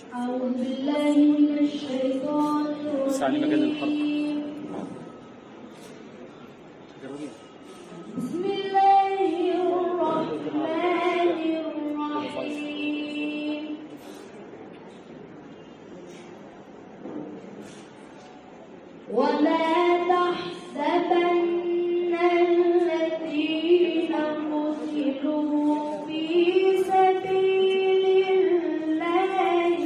أعوذ بالله من الشيطان الرجيم. بسم الله الرحمن الرحيم. ولا تحسبن الذين قتلوا في سبيل الله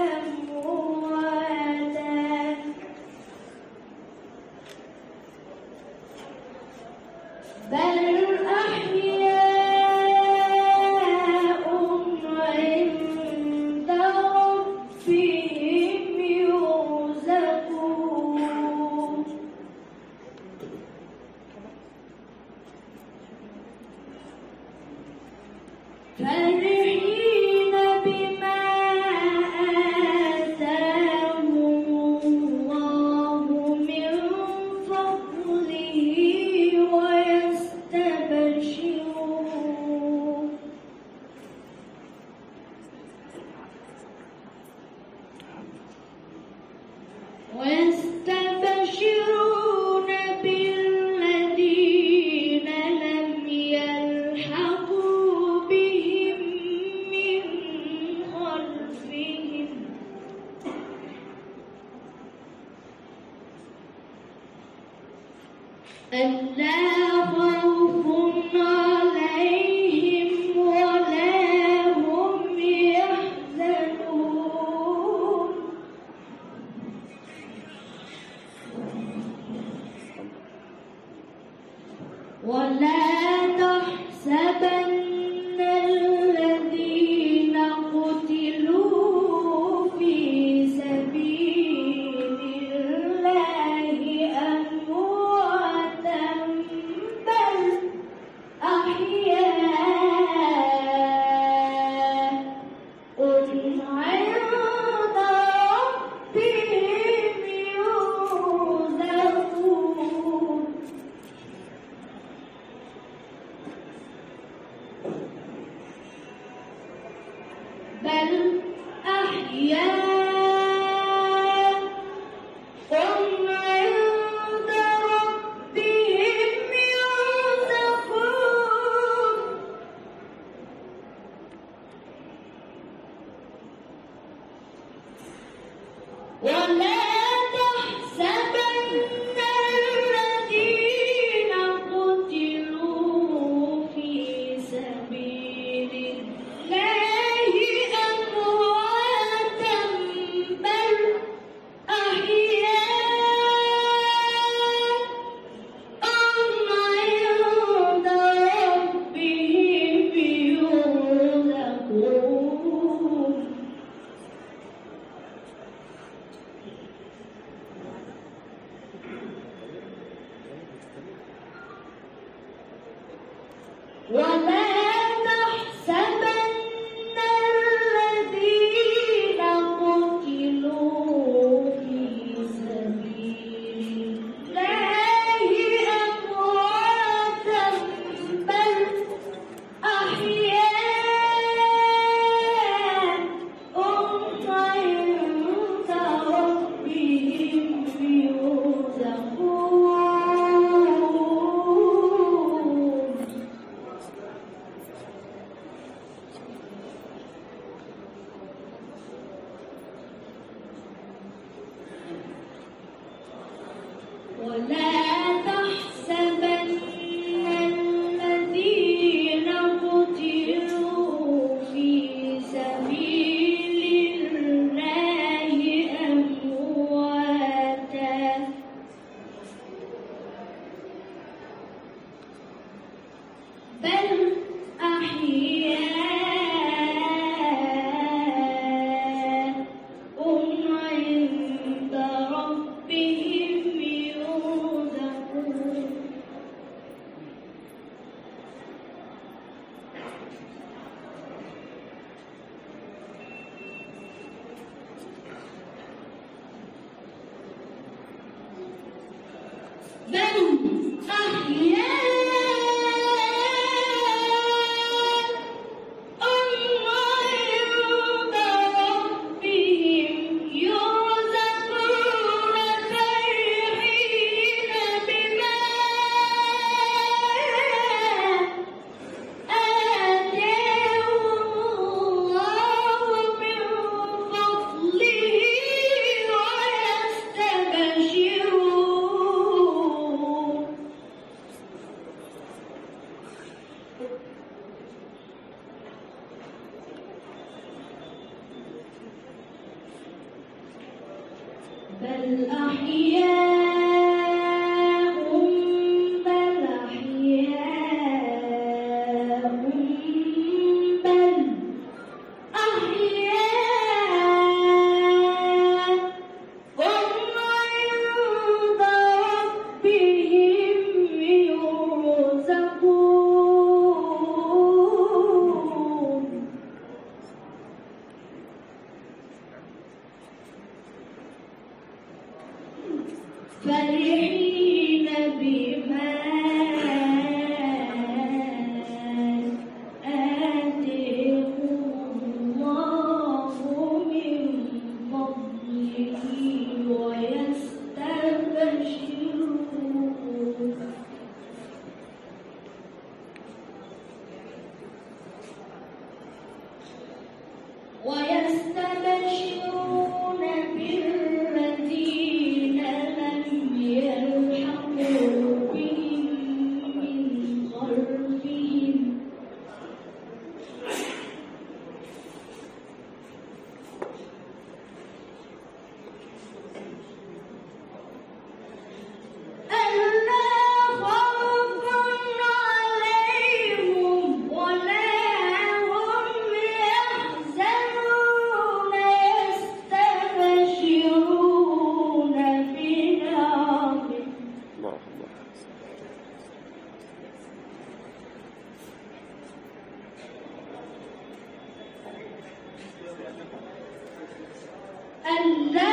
أمواتا بل أحياء عند ربهم يرزقون فرحين بما آتاهم الله من فضله ويستبشرون بالذين لم يلحقوا بهم من خلفهم ألا خوف عليهم ولا هم يحزنون ولا تحسبن الذين قتلوا في سبيل الله أمواتا بل أحياء عند ربهم يرزقون بل أحياء عند ربهم يرزقون ولا تحسبن الذين قتلوا في سبيل الله أمواتا بل أحياء عند ربهم يرزقون ولا تحسبن الذين قتلوا في سبيل الله أمواتا بل أحياء عند ربهم يرزقون ولا تحسبن الذين قتلوا في سبيل الله أمواتا بل أحياء عند ربهم يرزقون بل أحياء عند ربهم بل أحياء بل أحياء بل أحياء هم عند ربهم يرزقون فرحين بما آتاهم الله من فضله ويستبشرون بالذين لم يلحقوا بهم من خلفهم ألا خوف عليهم ولا هم يحزنون يستبشرون بنعمة ألا